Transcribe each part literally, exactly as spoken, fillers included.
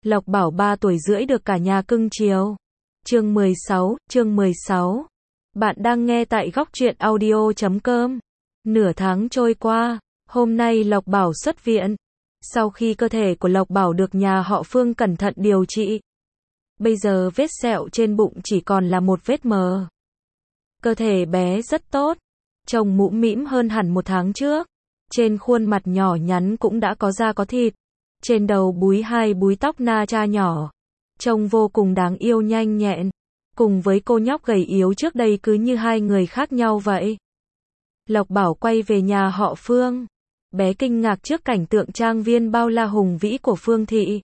Lộc Bảo ba tuổi rưỡi được cả nhà cưng chiều. Chương mười sáu, chương mười sáu. Bạn đang nghe tại góc truyện audio chấm com. Nửa tháng trôi qua, hôm nay Lộc Bảo xuất viện. Sau khi cơ thể của Lộc Bảo được nhà họ Phương cẩn thận điều trị, bây giờ vết sẹo trên bụng chỉ còn là một vết mờ. Cơ thể bé rất tốt, trông mũm mĩm hơn hẳn một tháng trước. Trên khuôn mặt nhỏ nhắn cũng đã có da có thịt. Trên đầu búi hai búi tóc na cha nhỏ, trông vô cùng đáng yêu nhanh nhẹn. Cùng với cô nhóc gầy yếu trước đây cứ như hai người khác nhau vậy. Lộc Bảo quay về nhà họ Phương. Bé kinh ngạc trước cảnh tượng trang viên bao la hùng vĩ của Phương thị.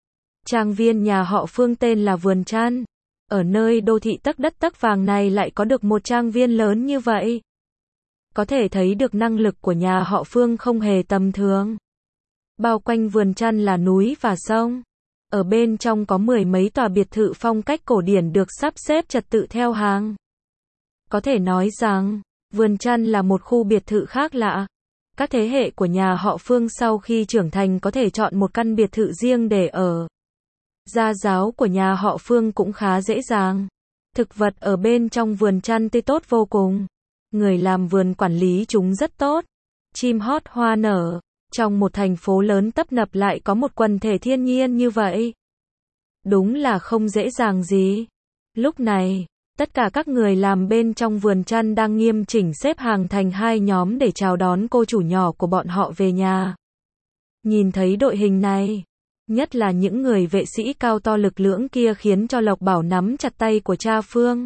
Trang viên nhà họ Phương tên là Vườn Trăn. Ở nơi đô thị tấc đất tấc vàng này lại có được một trang viên lớn như vậy. Có thể thấy được năng lực của nhà họ Phương không hề tầm thường. Bao quanh Vườn Trăn là núi và sông. Ở bên trong có mười mấy tòa biệt thự phong cách cổ điển được sắp xếp trật tự theo hàng. Có thể nói rằng, Vườn Trăn là một khu biệt thự khác lạ. Các thế hệ của nhà họ Phương sau khi trưởng thành có thể chọn một căn biệt thự riêng để ở. Gia giáo của nhà họ Phương cũng khá dễ dàng. Thực vật ở bên trong Vườn Trăn tươi tốt vô cùng. Người làm vườn quản lý chúng rất tốt. Chim hót hoa nở. Trong một thành phố lớn tấp nập lại có một quần thể thiên nhiên như vậy. Đúng là không dễ dàng gì. Lúc này, tất cả các người làm bên trong Vườn Trăn đang nghiêm chỉnh xếp hàng thành hai nhóm để chào đón cô chủ nhỏ của bọn họ về nhà. Nhìn thấy đội hình này, nhất là những người vệ sĩ cao to lực lưỡng kia khiến cho Lộc Bảo nắm chặt tay của cha Phương.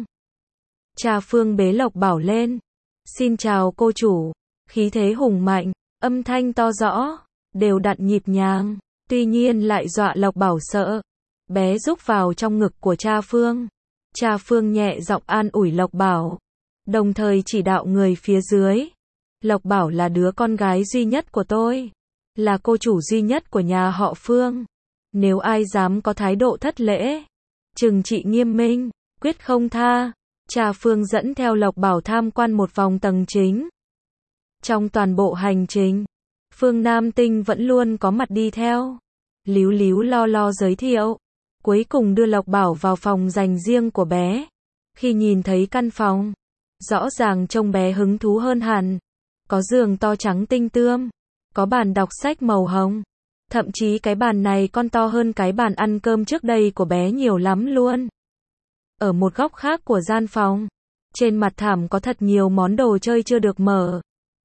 Cha Phương bế Lộc Bảo lên. Xin chào cô chủ. Khí thế hùng mạnh, âm thanh to rõ, đều đặn nhịp nhàng, tuy nhiên lại dọa Lộc Bảo sợ. Bé rúc vào trong ngực của cha Phương. Cha Phương nhẹ giọng an ủi Lộc Bảo, đồng thời chỉ đạo người phía dưới. Lộc Bảo là đứa con gái duy nhất của tôi, là cô chủ duy nhất của nhà họ Phương. Nếu ai dám có thái độ thất lễ, trừng trị nghiêm minh, quyết không tha. Cha Phương dẫn theo Lộc Bảo tham quan một vòng tầng chính. Trong toàn bộ hành trình, Phương Nam Tinh vẫn luôn có mặt đi theo, líu líu lo lo giới thiệu, cuối cùng đưa Lộc Bảo vào phòng dành riêng của bé. Khi nhìn thấy căn phòng, rõ ràng trông bé hứng thú hơn hẳn. Có giường to trắng tinh tươm, có bàn đọc sách màu hồng, thậm chí cái bàn này còn to hơn cái bàn ăn cơm trước đây của bé nhiều lắm luôn. Ở một góc khác của gian phòng, trên mặt thảm có thật nhiều món đồ chơi chưa được mở.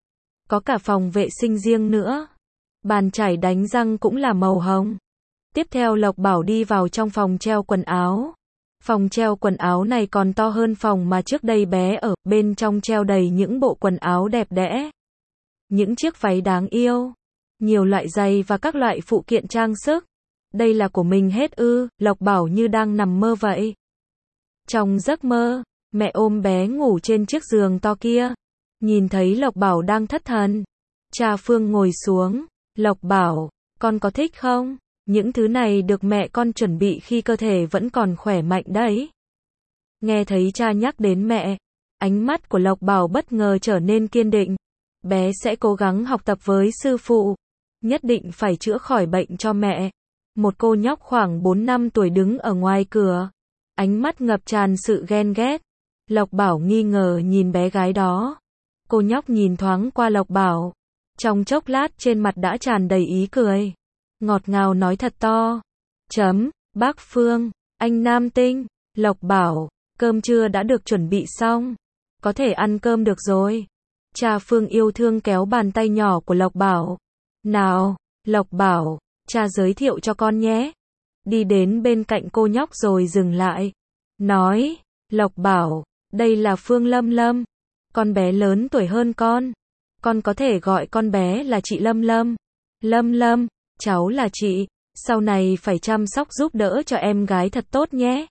Có cả phòng vệ sinh riêng nữa. Bàn chải đánh răng cũng là màu hồng. Tiếp theo Lộc Bảo đi vào trong phòng treo quần áo. Phòng treo quần áo này còn to hơn phòng mà trước đây bé ở, bên trong treo đầy những bộ quần áo đẹp đẽ. Những chiếc váy đáng yêu. Nhiều loại giày và các loại phụ kiện trang sức. Đây là của mình hết ư, Lộc Bảo như đang nằm mơ vậy. Trong giấc mơ, mẹ ôm bé ngủ trên chiếc giường to kia. Nhìn thấy Lộc Bảo đang thất thần, cha Phương ngồi xuống. Lộc Bảo, con có thích không? Những thứ này được mẹ con chuẩn bị khi cơ thể vẫn còn khỏe mạnh đấy. Nghe thấy cha nhắc đến mẹ, ánh mắt của Lộc Bảo bất ngờ trở nên kiên định. Bé sẽ cố gắng học tập với sư phụ, nhất định phải chữa khỏi bệnh cho mẹ. Một cô nhóc khoảng bốn năm tuổi đứng ở ngoài cửa, ánh mắt ngập tràn sự ghen ghét. Lộc Bảo nghi ngờ nhìn bé gái đó. Cô nhóc nhìn thoáng qua Lộc Bảo, trong chốc lát trên mặt đã tràn đầy ý cười, ngọt ngào nói thật to. Chấm, bác Phương, anh Nam Tinh. Lộc Bảo, cơm trưa đã được chuẩn bị xong, có thể ăn cơm được rồi. Cha Phương yêu thương kéo bàn tay nhỏ của Lộc Bảo. Nào, Lộc Bảo, cha giới thiệu cho con nhé. Đi đến bên cạnh cô nhóc rồi dừng lại. Nói, Lộc Bảo, đây là Phương Lâm Lâm. Con bé lớn tuổi hơn con. Con có thể gọi con bé là chị Lâm Lâm. Lâm Lâm, cháu là chị. Sau này phải chăm sóc giúp đỡ cho em gái thật tốt nhé.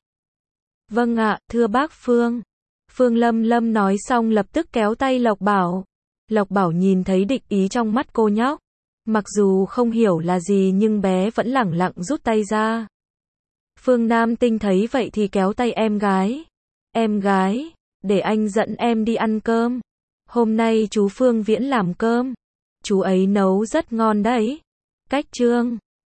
Vâng ạ, thưa bác Phương. Phương Lâm Lâm nói xong lập tức kéo tay Lộc Bảo. Lộc Bảo nhìn thấy địch ý trong mắt cô nhóc. Mặc dù không hiểu là gì nhưng bé vẫn lẳng lặng rút tay ra. Phương Nam Tinh thấy vậy thì kéo tay em gái. Em gái, để anh dẫn em đi ăn cơm. Hôm nay chú Phương Viễn làm cơm. Chú ấy nấu rất ngon đấy. Cách chương